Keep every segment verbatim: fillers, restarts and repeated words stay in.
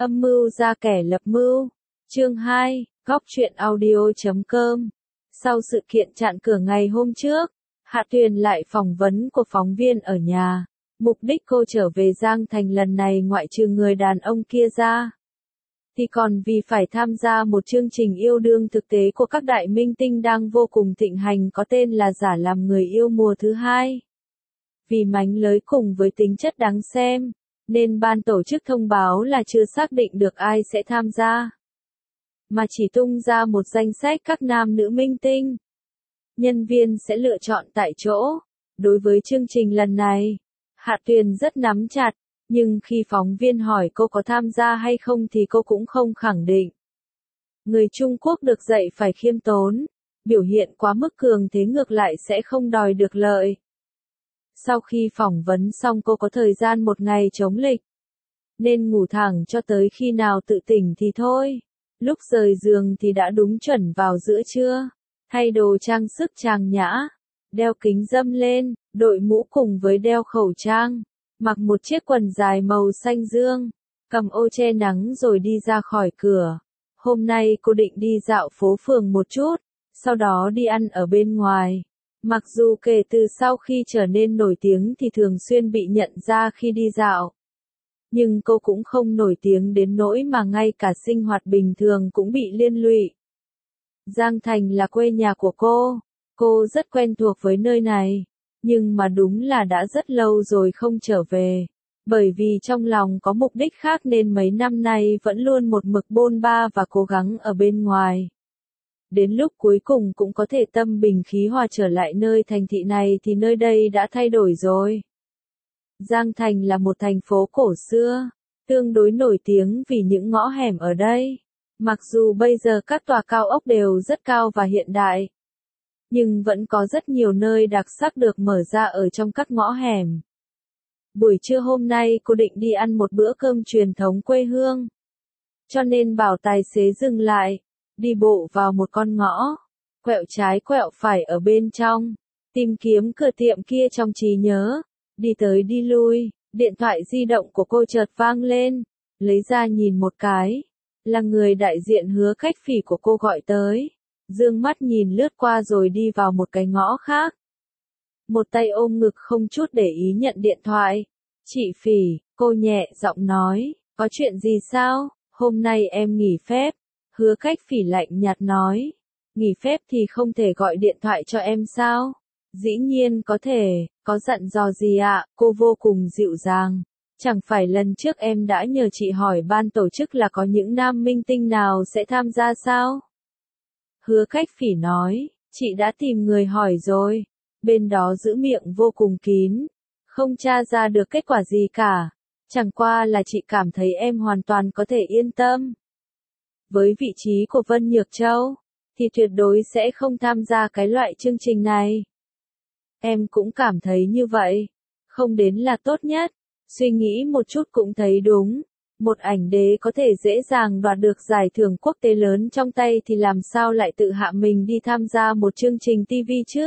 Âm mưu ra kẻ lập mưu. Chương hai, góc truyện audio chấm com. Sau sự kiện chặn cửa ngày hôm trước, Hạ Tuyền lại phỏng vấn của phóng viên ở nhà. Mục đích cô trở về Giang Thành lần này ngoại trừ người đàn ông kia ra, thì còn vì phải tham gia một chương trình yêu đương thực tế của các đại minh tinh đang vô cùng thịnh hành có tên là Giả làm người yêu mùa thứ hai. Vì mánh lới cùng với tính chất đáng xem, nên ban tổ chức thông báo là chưa xác định được ai sẽ tham gia, mà chỉ tung ra một danh sách các nam nữ minh tinh. Nhân viên sẽ lựa chọn tại chỗ. Đối với chương trình lần này, Hạ Tuyền rất nắm chặt, nhưng khi phóng viên hỏi cô có tham gia hay không thì cô cũng không khẳng định. Người Trung Quốc được dạy phải khiêm tốn, biểu hiện quá mức cường thế ngược lại sẽ không đòi được lợi. Sau khi phỏng vấn xong cô có thời gian một ngày chống lịch, nên ngủ thẳng cho tới khi nào tự tỉnh thì thôi. Lúc rời giường thì đã đúng chuẩn vào giữa trưa, thay đồ trang sức trang nhã, đeo kính râm lên, đội mũ cùng với đeo khẩu trang, mặc một chiếc quần dài màu xanh dương, cầm ô che nắng rồi đi ra khỏi cửa. Hôm nay cô định đi dạo phố phường một chút, sau đó đi ăn ở bên ngoài. Mặc dù kể từ sau khi trở nên nổi tiếng thì thường xuyên bị nhận ra khi đi dạo, nhưng cô cũng không nổi tiếng đến nỗi mà ngay cả sinh hoạt bình thường cũng bị liên lụy. Giang Thành là quê nhà của cô, cô rất quen thuộc với nơi này, nhưng mà đúng là đã rất lâu rồi không trở về. Bởi vì trong lòng có mục đích khác nên mấy năm nay vẫn luôn một mực bôn ba và cố gắng ở bên ngoài. Đến lúc cuối cùng cũng có thể tâm bình khí hòa trở lại nơi thành thị này thì nơi đây đã thay đổi rồi. Giang Thành là một thành phố cổ xưa, tương đối nổi tiếng vì những ngõ hẻm ở đây. Mặc dù bây giờ các tòa cao ốc đều rất cao và hiện đại, nhưng vẫn có rất nhiều nơi đặc sắc được mở ra ở trong các ngõ hẻm. Buổi trưa hôm nay cô định đi ăn một bữa cơm truyền thống quê hương, cho nên bảo tài xế dừng lại, đi bộ vào một con ngõ, quẹo trái quẹo phải ở bên trong, tìm kiếm cửa tiệm kia trong trí nhớ, đi tới đi lui, điện thoại di động của cô chợt vang lên, lấy ra nhìn một cái, là người đại diện Hứa Khách Phỉ của cô gọi tới, dương mắt nhìn lướt qua rồi đi vào một cái ngõ khác. Một tay ôm ngực không chút để ý nhận điện thoại. Chị Phỉ, cô nhẹ giọng nói, có chuyện gì sao, hôm nay em nghỉ phép. Hứa Khách Phỉ lạnh nhạt nói, nghỉ phép thì không thể gọi điện thoại cho em sao? Dĩ nhiên có thể, có dặn dò gì ạ? Cô vô cùng dịu dàng. Chẳng phải lần trước em đã nhờ chị hỏi ban tổ chức là có những nam minh tinh nào sẽ tham gia sao? Hứa Khách Phỉ nói, chị đã tìm người hỏi rồi. Bên đó giữ miệng vô cùng kín, không tra ra được kết quả gì cả. Chẳng qua là chị cảm thấy em hoàn toàn có thể yên tâm. Với vị trí của Vân Nhược Châu, thì tuyệt đối sẽ không tham gia cái loại chương trình này. Em cũng cảm thấy như vậy. Không đến là tốt nhất. Suy nghĩ một chút cũng thấy đúng. Một ảnh đế có thể dễ dàng đoạt được giải thưởng quốc tế lớn trong tay thì làm sao lại tự hạ mình đi tham gia một chương trình ti vi chứ?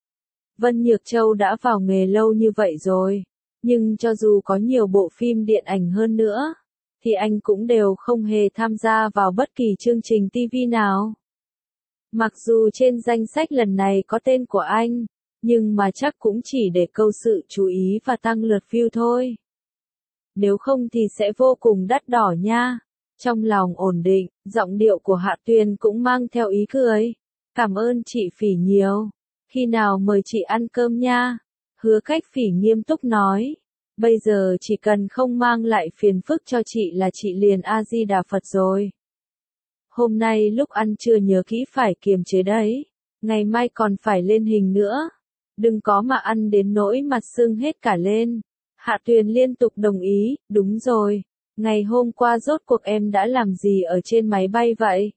Vân Nhược Châu đã vào nghề lâu như vậy rồi. Nhưng cho dù có nhiều bộ phim điện ảnh hơn nữa, thì anh cũng đều không hề tham gia vào bất kỳ chương trình ti vi nào. Mặc dù trên danh sách lần này có tên của anh, nhưng mà chắc cũng chỉ để câu sự chú ý và tăng lượt view thôi. Nếu không thì sẽ vô cùng đắt đỏ nha. Trong lòng ổn định, giọng điệu của Hạ Tuyền cũng mang theo ý cười. Cảm ơn chị Phỉ nhiều. Khi nào mời chị ăn cơm nha? Hứa Khách Phỉ nghiêm túc nói. Bây giờ chỉ cần không mang lại phiền phức cho chị là chị liền A-di-đà Phật rồi. Hôm nay lúc ăn trưa nhớ kỹ phải kiềm chế đấy. Ngày mai còn phải lên hình nữa. Đừng có mà ăn đến nỗi mặt sưng hết cả lên. Hạ Tuyền liên tục đồng ý, đúng rồi. Ngày hôm qua rốt cuộc em đã làm gì ở trên máy bay vậy?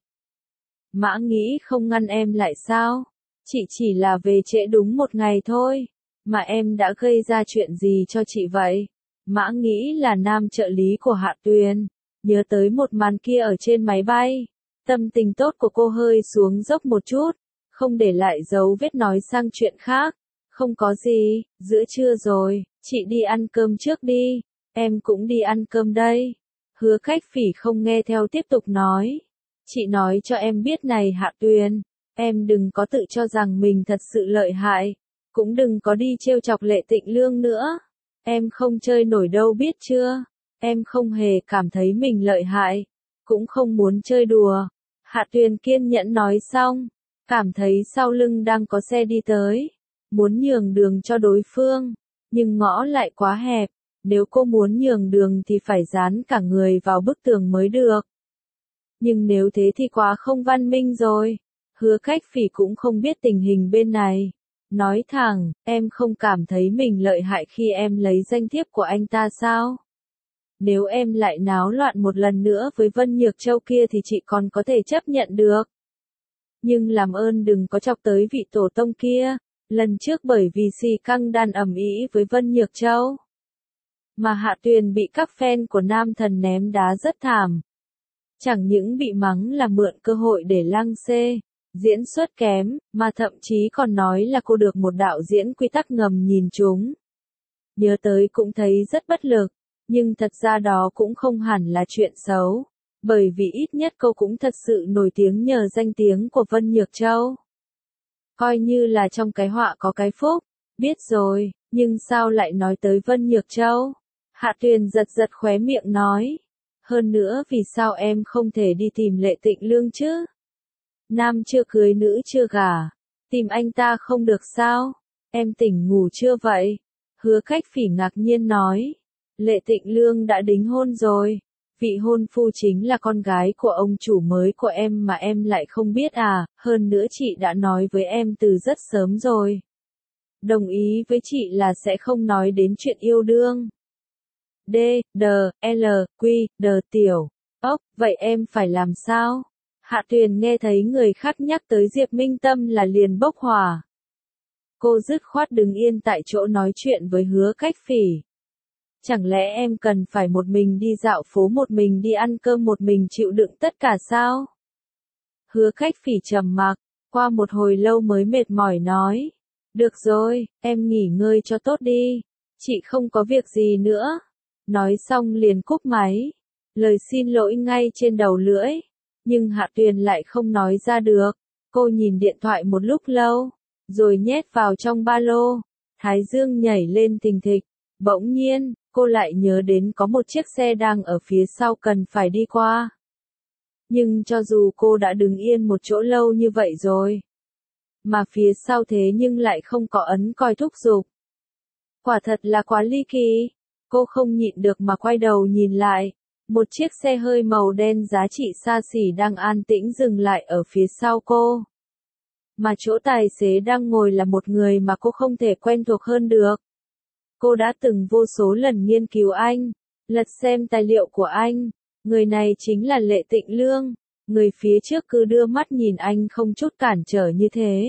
Mã nghĩ không ngăn em lại sao? Chị chỉ là về trễ đúng một ngày thôi. Mà em đã gây ra chuyện gì cho chị vậy? Mã nghĩ là nam trợ lý của Hạ Tuyền. Nhớ tới một màn kia ở trên máy bay. Tâm tình tốt của cô hơi xuống dốc một chút. Không để lại dấu vết nói sang chuyện khác. Không có gì, giữa trưa rồi, chị đi ăn cơm trước đi. Em cũng đi ăn cơm đây. Hứa Khách Phỉ không nghe theo tiếp tục nói. Chị nói cho em biết này Hạ Tuyền, em đừng có tự cho rằng mình thật sự lợi hại, cũng đừng có đi trêu chọc Lệ Tịnh Lương nữa. Em không chơi nổi đâu biết chưa, em không hề cảm thấy mình lợi hại, cũng không muốn chơi đùa. Hạ Tuyền kiên nhẫn nói xong, cảm thấy sau lưng đang có xe đi tới, muốn nhường đường cho đối phương, nhưng ngõ lại quá hẹp, nếu cô muốn nhường đường thì phải dán cả người vào bức tường mới được. Nhưng nếu thế thì quá không văn minh rồi. Hứa Khách Phỉ cũng không biết tình hình bên này. Nói thẳng, em không cảm thấy mình lợi hại khi em lấy danh thiếp của anh ta sao? Nếu em lại náo loạn một lần nữa với Vân Nhược Châu kia thì chị còn có thể chấp nhận được. Nhưng làm ơn đừng có chọc tới vị tổ tông kia. Lần trước bởi vì xì căng đàn ầm ĩ với Vân Nhược Châu, mà Hạ Tuyền bị các fan của nam thần ném đá rất thảm. Chẳng những bị mắng là mượn cơ hội để lăng xê, diễn xuất kém, mà thậm chí còn nói là cô được một đạo diễn quy tắc ngầm nhìn trúng. Nhớ tới cũng thấy rất bất lực, nhưng thật ra đó cũng không hẳn là chuyện xấu, bởi vì ít nhất cô cũng thật sự nổi tiếng nhờ danh tiếng của Vân Nhược Châu. Coi như là trong cái họa có cái phúc, biết rồi, nhưng sao lại nói tới Vân Nhược Châu? Hạ Tuyền giật giật khóe miệng nói. Hơn nữa vì sao em không thể đi tìm Lệ Tịnh Lương chứ? Nam chưa cưới nữ chưa gả, tìm anh ta không được sao? Em tỉnh ngủ chưa vậy? Hứa Khách Phỉ ngạc nhiên nói. Lệ Tịnh Lương đã đính hôn rồi. Vị hôn phu chính là con gái của ông chủ mới của em mà em lại không biết à, hơn nữa chị đã nói với em từ rất sớm rồi. Đồng ý với chị là sẽ không nói đến chuyện yêu đương. D, D, L, Q, D tiểu. Ốc, vậy em phải làm sao? Hạ Tuyền nghe thấy người khác nhắc tới Diệp Minh Tâm là liền bốc hỏa. Cô dứt khoát đứng yên tại chỗ nói chuyện với Hứa Khách Phỉ. Chẳng lẽ em cần phải một mình đi dạo phố, một mình đi ăn cơm, một mình chịu đựng tất cả sao? Hứa Khách Phỉ trầm mặc, qua một hồi lâu mới mệt mỏi nói. Được rồi, em nghỉ ngơi cho tốt đi. Chị không có việc gì nữa. Nói xong liền cúp máy. Lời xin lỗi ngay trên đầu lưỡi. Nhưng Hạ Tuyền lại không nói ra được. Cô nhìn điện thoại một lúc lâu, rồi nhét vào trong ba lô. Thái dương nhảy lên thình thịch. Bỗng nhiên, cô lại nhớ đến có một chiếc xe đang ở phía sau cần phải đi qua. Nhưng cho dù cô đã đứng yên một chỗ lâu như vậy rồi, mà phía sau thế nhưng lại không có ấn còi thúc giục. Quả thật là quá ly kỳ. Cô không nhịn được mà quay đầu nhìn lại. Một chiếc xe hơi màu đen giá trị xa xỉ đang an tĩnh dừng lại ở phía sau cô. Mà chỗ tài xế đang ngồi là một người mà cô không thể quen thuộc hơn được. Cô đã từng vô số lần nghiên cứu anh, lật xem tài liệu của anh. Người này chính là Lệ Tịnh Lương. Người phía trước cứ đưa mắt nhìn anh không chút cản trở như thế.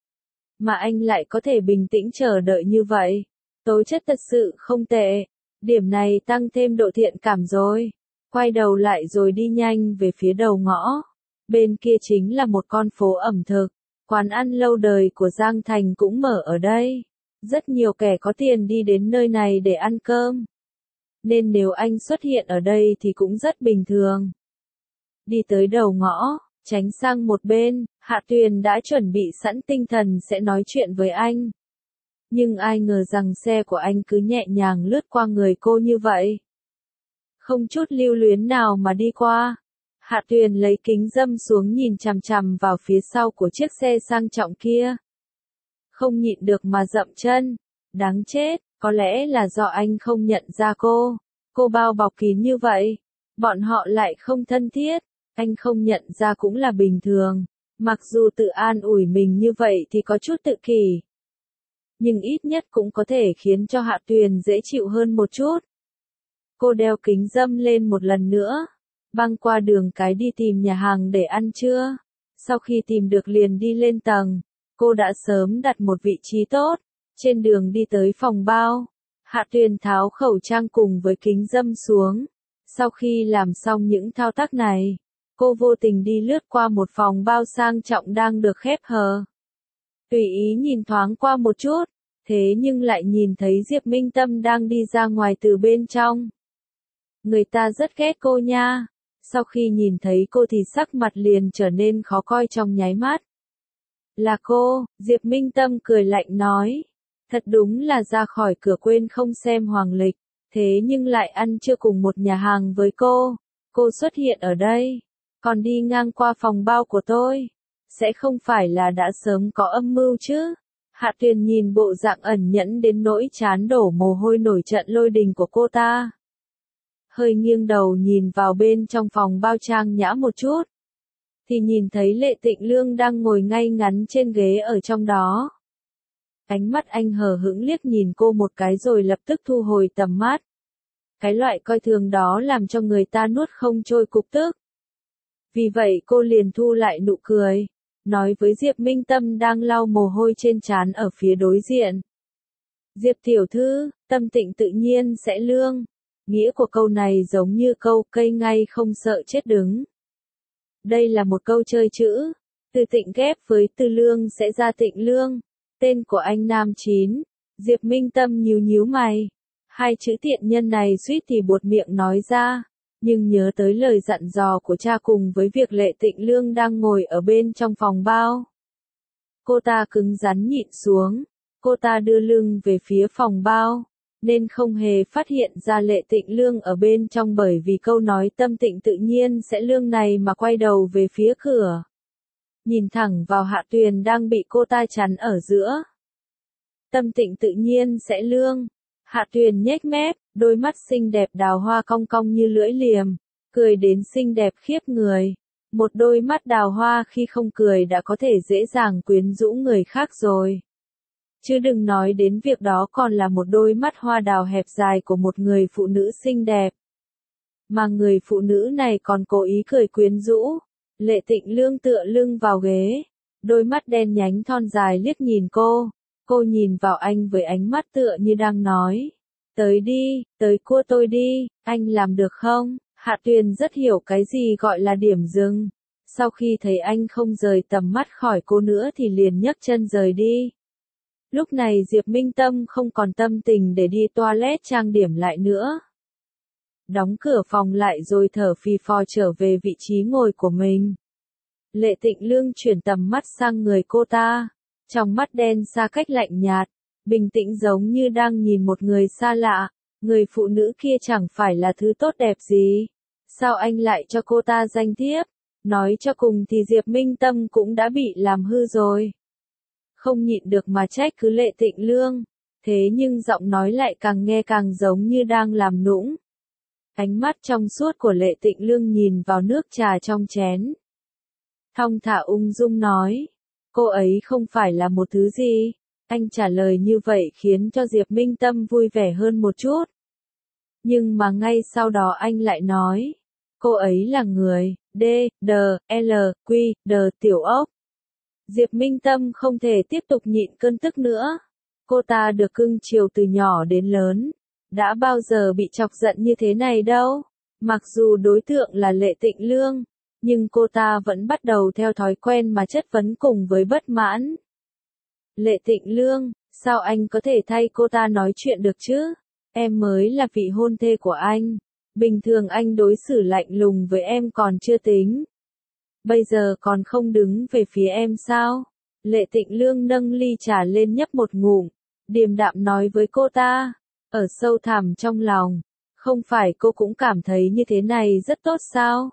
Mà anh lại có thể bình tĩnh chờ đợi như vậy. Tố chất thật sự không tệ. Điểm này tăng thêm độ thiện cảm rồi. Quay đầu lại rồi đi nhanh về phía đầu ngõ. Bên kia chính là một con phố ẩm thực. Quán ăn lâu đời của Giang Thành cũng mở ở đây. Rất nhiều kẻ có tiền đi đến nơi này để ăn cơm. Nên nếu anh xuất hiện ở đây thì cũng rất bình thường. Đi tới đầu ngõ, tránh sang một bên, Hạ Tuyền đã chuẩn bị sẵn tinh thần sẽ nói chuyện với anh. Nhưng ai ngờ rằng xe của anh cứ nhẹ nhàng lướt qua người cô như vậy. Không chút lưu luyến nào mà đi qua. Hạ Tuyền lấy kính râm xuống nhìn chằm chằm vào phía sau của chiếc xe sang trọng kia. Không nhịn được mà dậm chân. Đáng chết, có lẽ là do anh không nhận ra cô. Cô bao bọc kín như vậy. Bọn họ lại không thân thiết. Anh không nhận ra cũng là bình thường. Mặc dù tự an ủi mình như vậy thì có chút tự kỷ. Nhưng ít nhất cũng có thể khiến cho Hạ Tuyền dễ chịu hơn một chút. Cô đeo kính râm lên một lần nữa. Băng qua đường cái đi tìm nhà hàng để ăn trưa. Sau khi tìm được liền đi lên tầng. Cô đã sớm đặt một vị trí tốt. Trên đường đi tới phòng bao, Hạ Tuyền tháo khẩu trang cùng với kính râm xuống. Sau khi làm xong những thao tác này, cô vô tình đi lướt qua một phòng bao sang trọng đang được khép hờ. Tùy ý nhìn thoáng qua một chút, thế nhưng lại nhìn thấy Diệp Minh Tâm đang đi ra ngoài từ bên trong. Người ta rất ghét cô nha. Sau khi nhìn thấy cô thì sắc mặt liền trở nên khó coi trong nháy mắt. Là cô, Diệp Minh Tâm cười lạnh nói. Thật đúng là ra khỏi cửa quên không xem hoàng lịch, thế nhưng lại ăn trưa cùng một nhà hàng với cô. Cô xuất hiện ở đây, còn đi ngang qua phòng bao của tôi. Sẽ không phải là đã sớm có âm mưu chứ? Hạ Tuyền nhìn bộ dạng ẩn nhẫn đến nỗi trán đổ mồ hôi nổi trận lôi đình của cô ta. Hơi nghiêng đầu nhìn vào bên trong phòng bao trang nhã một chút. Thì nhìn thấy Lệ Tịnh Lương đang ngồi ngay ngắn trên ghế ở trong đó. Ánh mắt anh hờ hững liếc nhìn cô một cái rồi lập tức thu hồi tầm mắt. Cái loại coi thường đó làm cho người ta nuốt không trôi cục tức. Vì vậy cô liền thu lại nụ cười, nói với Diệp Minh Tâm đang lau mồ hôi trên trán ở phía đối diện. Diệp tiểu thư, tâm tịnh tự nhiên sẽ lương. Nghĩa của câu này giống như câu cây ngay không sợ chết đứng. Đây là một câu chơi chữ. Từ tịnh ghép với từ lương sẽ ra tịnh lương. Tên của anh nam chín. Diệp Minh Tâm nhíu nhíu mày. Hai chữ tiện nhân này suýt thì buột miệng nói ra. Nhưng nhớ tới lời dặn dò của cha cùng với việc Lệ Tịnh Lương đang ngồi ở bên trong phòng bao. Cô ta cứng rắn nhịn xuống. Cô ta đưa lưng về phía phòng bao. Nên không hề phát hiện ra Lệ Tịnh Lương ở bên trong bởi vì câu nói tâm tịnh tự nhiên sẽ lương này mà quay đầu về phía cửa. Nhìn thẳng vào Hạ Tuyền đang bị cô ta chắn ở giữa. Tâm tịnh tự nhiên sẽ lương. Hạ Tuyền nhếch mép, đôi mắt xinh đẹp đào hoa cong cong như lưỡi liềm, cười đến xinh đẹp khiếp người. Một đôi mắt đào hoa khi không cười đã có thể dễ dàng quyến rũ người khác rồi. Chứ đừng nói đến việc đó còn là một đôi mắt hoa đào hẹp dài của một người phụ nữ xinh đẹp. Mà người phụ nữ này còn cố ý cười quyến rũ. Lệ Tịnh Lương tựa lưng vào ghế, đôi mắt đen nhánh thon dài liếc nhìn cô. Cô nhìn vào anh với ánh mắt tựa như đang nói. Tới đi, tới cua tôi đi, anh làm được không? Hạ Tuyền rất hiểu cái gì gọi là điểm dừng. Sau khi thấy anh không rời tầm mắt khỏi cô nữa thì liền nhấc chân rời đi. Lúc này Diệp Minh Tâm không còn tâm tình để đi toilet trang điểm lại nữa. Đóng cửa phòng lại rồi thở phì phò trở về vị trí ngồi của mình. Lệ Tịnh Lương chuyển tầm mắt sang người cô ta. Trong mắt đen xa cách lạnh nhạt, bình tĩnh giống như đang nhìn một người xa lạ. Người phụ nữ kia chẳng phải là thứ tốt đẹp gì. Sao anh lại cho cô ta danh thiếp? Nói cho cùng thì Diệp Minh Tâm cũng đã bị làm hư rồi. Không nhịn được mà trách cứ Lệ Tịnh Lương. Thế nhưng giọng nói lại càng nghe càng giống như đang làm nũng. Ánh mắt trong suốt của Lệ Tịnh Lương nhìn vào nước trà trong chén. Thong thả ung dung nói. Cô ấy không phải là một thứ gì. Anh trả lời như vậy khiến cho Diệp Minh Tâm vui vẻ hơn một chút. Nhưng mà ngay sau đó anh lại nói. Cô ấy là người, D, D, L, Q, D tiểu ốc. Diệp Minh Tâm không thể tiếp tục nhịn cơn tức nữa. Cô ta được cưng chiều từ nhỏ đến lớn. Đã bao giờ bị chọc giận như thế này đâu. Mặc dù đối tượng là Lệ Tịnh Lương. Nhưng cô ta vẫn bắt đầu theo thói quen mà chất vấn cùng với bất mãn. Lệ Tịnh Lương, sao anh có thể thay cô ta nói chuyện được chứ? Em mới là vị hôn thê của anh. Bình thường anh đối xử lạnh lùng với em còn chưa tính. Bây giờ còn không đứng về phía em sao? Lệ Tịnh Lương nâng ly trà lên nhấp một ngụm. Điềm đạm nói với cô ta. Ở sâu thẳm trong lòng. Không phải cô cũng cảm thấy như thế này rất tốt sao?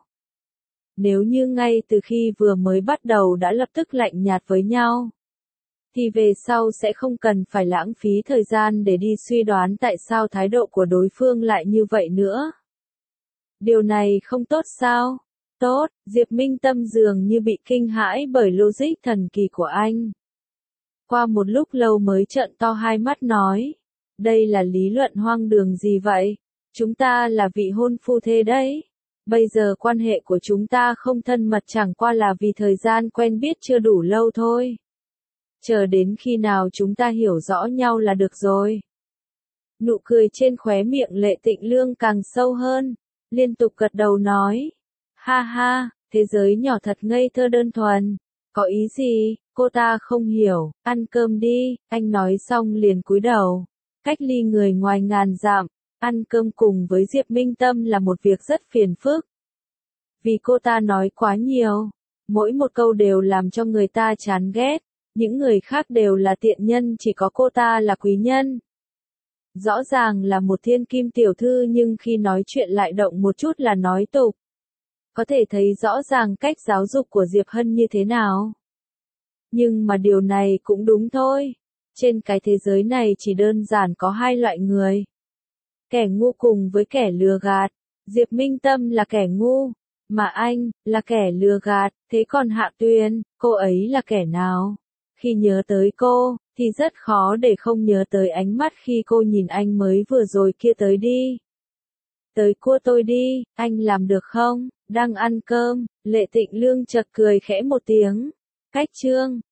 Nếu như ngay từ khi vừa mới bắt đầu đã lập tức lạnh nhạt với nhau, thì về sau sẽ không cần phải lãng phí thời gian để đi suy đoán tại sao thái độ của đối phương lại như vậy nữa. Điều này không tốt sao? Tốt, Diệp Minh Tâm dường như bị kinh hãi bởi logic thần kỳ của anh. Qua một lúc lâu mới trợn to hai mắt nói. Đây là lý luận hoang đường gì vậy? Chúng ta là vị hôn phu thê đấy. Bây giờ quan hệ của chúng ta không thân mật chẳng qua là vì thời gian quen biết chưa đủ lâu thôi. Chờ đến khi nào chúng ta hiểu rõ nhau là được rồi. Nụ cười trên khóe miệng Lệ Tịnh Lương càng sâu hơn, liên tục gật đầu nói. Ha ha, thế giới nhỏ thật ngây thơ đơn thuần. Có ý gì, cô ta không hiểu, ăn cơm đi, anh nói xong liền cúi đầu. Cách ly người ngoài ngàn dặm, Ăn cơm cùng với Diệp Minh Tâm là một việc rất phiền phức. Vì cô ta nói quá nhiều, mỗi một câu đều làm cho người ta chán ghét, những người khác đều là tiện nhân, chỉ có cô ta là quý nhân. Rõ ràng là một thiên kim tiểu thư nhưng khi nói chuyện lại động một chút là nói tục. Có thể thấy rõ ràng cách giáo dục của Diệp Hân như thế nào. Nhưng mà điều này cũng đúng thôi. Trên cái thế giới này chỉ đơn giản có hai loại người. Kẻ ngu cùng với kẻ lừa gạt. Diệp Minh Tâm là kẻ ngu, mà anh là kẻ lừa gạt, thế còn Hạ Tuyền, cô ấy là kẻ nào? Khi nhớ tới cô, thì rất khó để không nhớ tới ánh mắt khi cô nhìn anh mới vừa rồi kia. Tới đi. Tới cua tôi đi, anh làm được không? Đang ăn cơm, Lệ Tịnh Lương chợt cười khẽ một tiếng. Cách chương